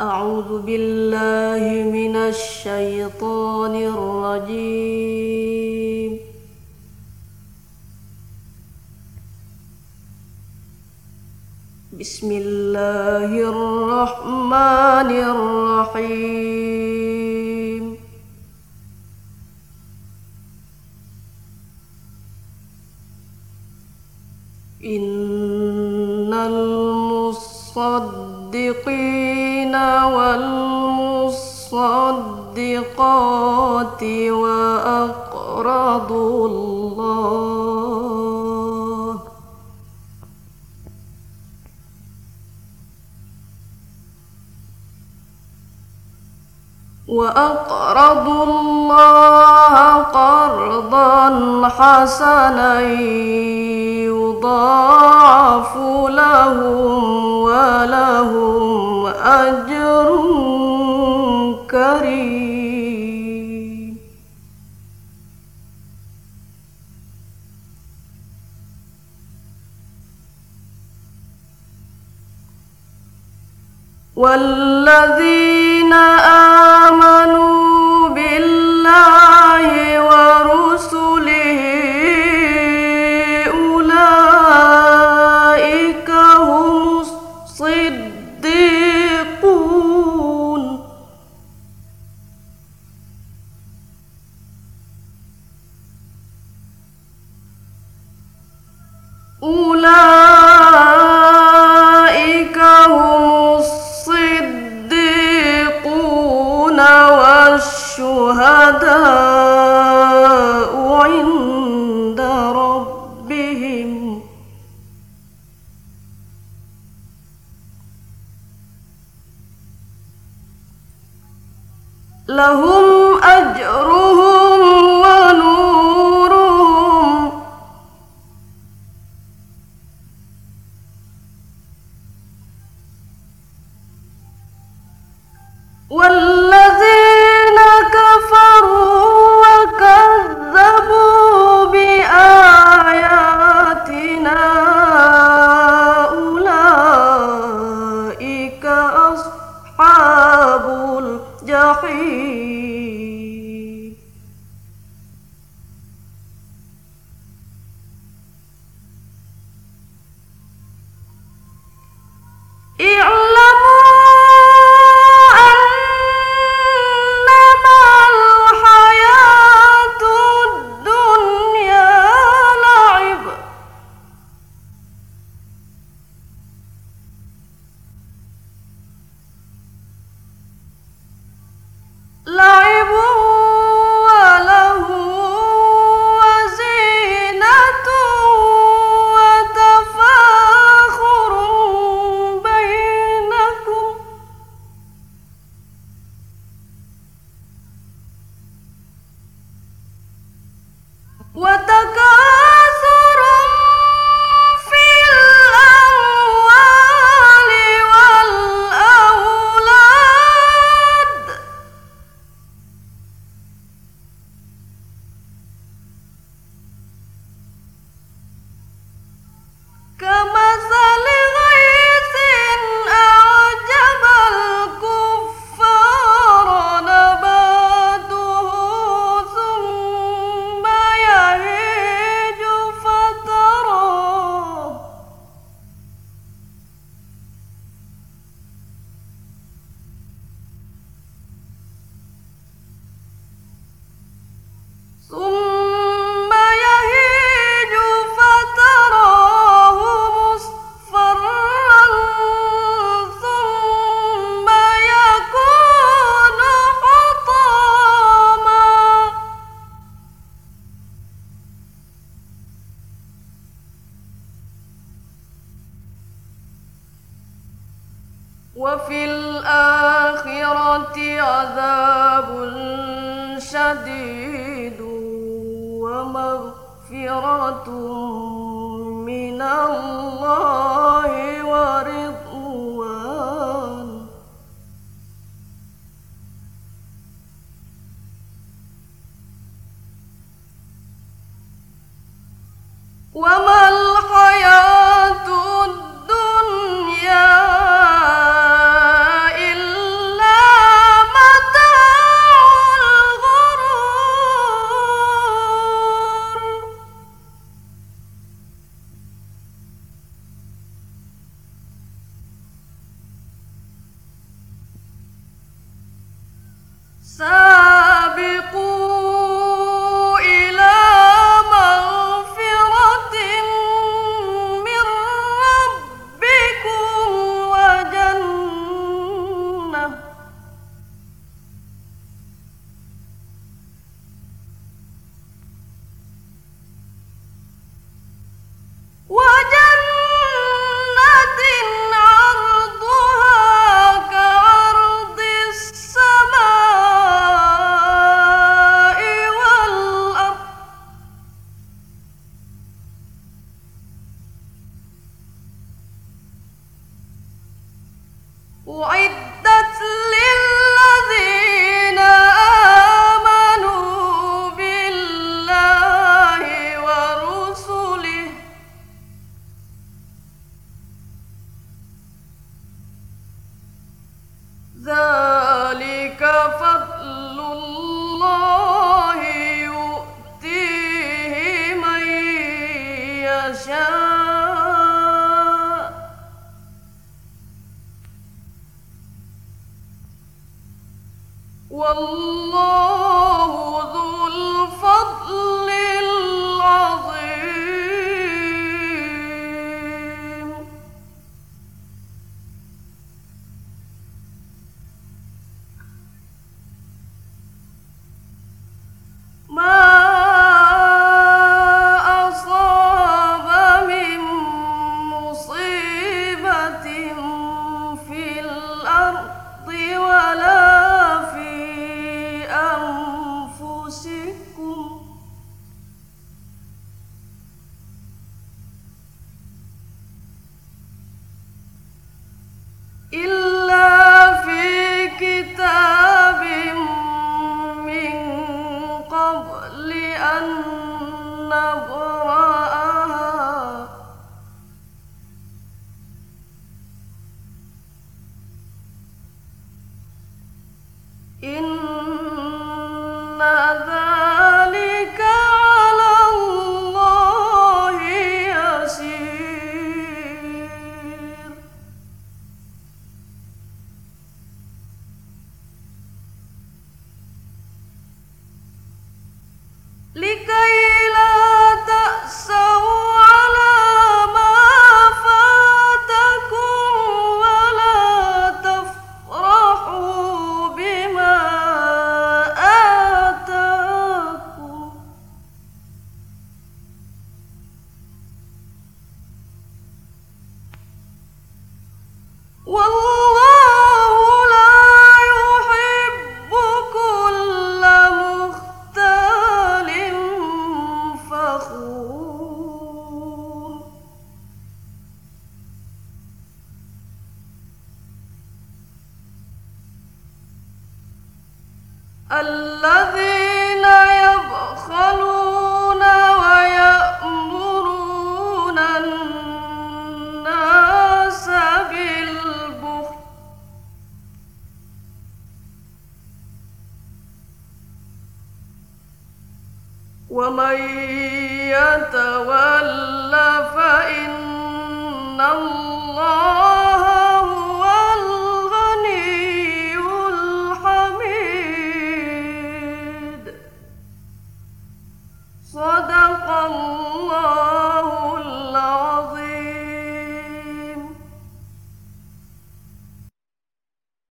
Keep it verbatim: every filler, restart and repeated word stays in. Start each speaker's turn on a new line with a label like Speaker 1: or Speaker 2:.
Speaker 1: أعوذ بالله من الشيطان الرجيم. بسم الله الرحمن الرحيم. إن المصدقين والمصدقات وأقرضوا الله وأقرضوا الله قرضا حسنا يضاعف لهم ولهم أجر كريم. والذين آمنوا بالله ورسله أولئك هم الصديقون أولئك هم الصديقون والشهداء عند ربهم لهم أجرهم ونورهم والذين كفروا وكذبوا بآياتنا أولئك أصحاب الجحيم. اعلموا لعب وله وزينة وتفاخر بينكم وتكاثر في الأموال والأولاد كمثل غيث أعجب الكفار نباته ثم يهيج فتراه ثم يهيج فتراه مصفرا ثم يكون حطاما وفي الآخرة عذاب شديد ومغفرة من الله ورضوان وما الحياة الدنيا إلا سابقوا إلى مغفرة من ربكم وجنة وجنة عرضها كعرض السماء والأرض أعدت للذين آمنوا بالله ورسله ذلك فضل الله يؤتيه من يشاء والله ذو الفضل العظيم. ما أصاب من مصيبة في الأرض ولا في أنفسكم إلا في كتاب من قبل أن نبرأها إن ذلك على الله يسير. لكي لا تأسوا على ما فاتكم ولا تفرحوا بما آتاكم والله لا يحب كل مختال فخور. الذين يبخلون ويأمرون الناس بالبخل ومن يتول فإن الله هو الغني الحميد. صدق الله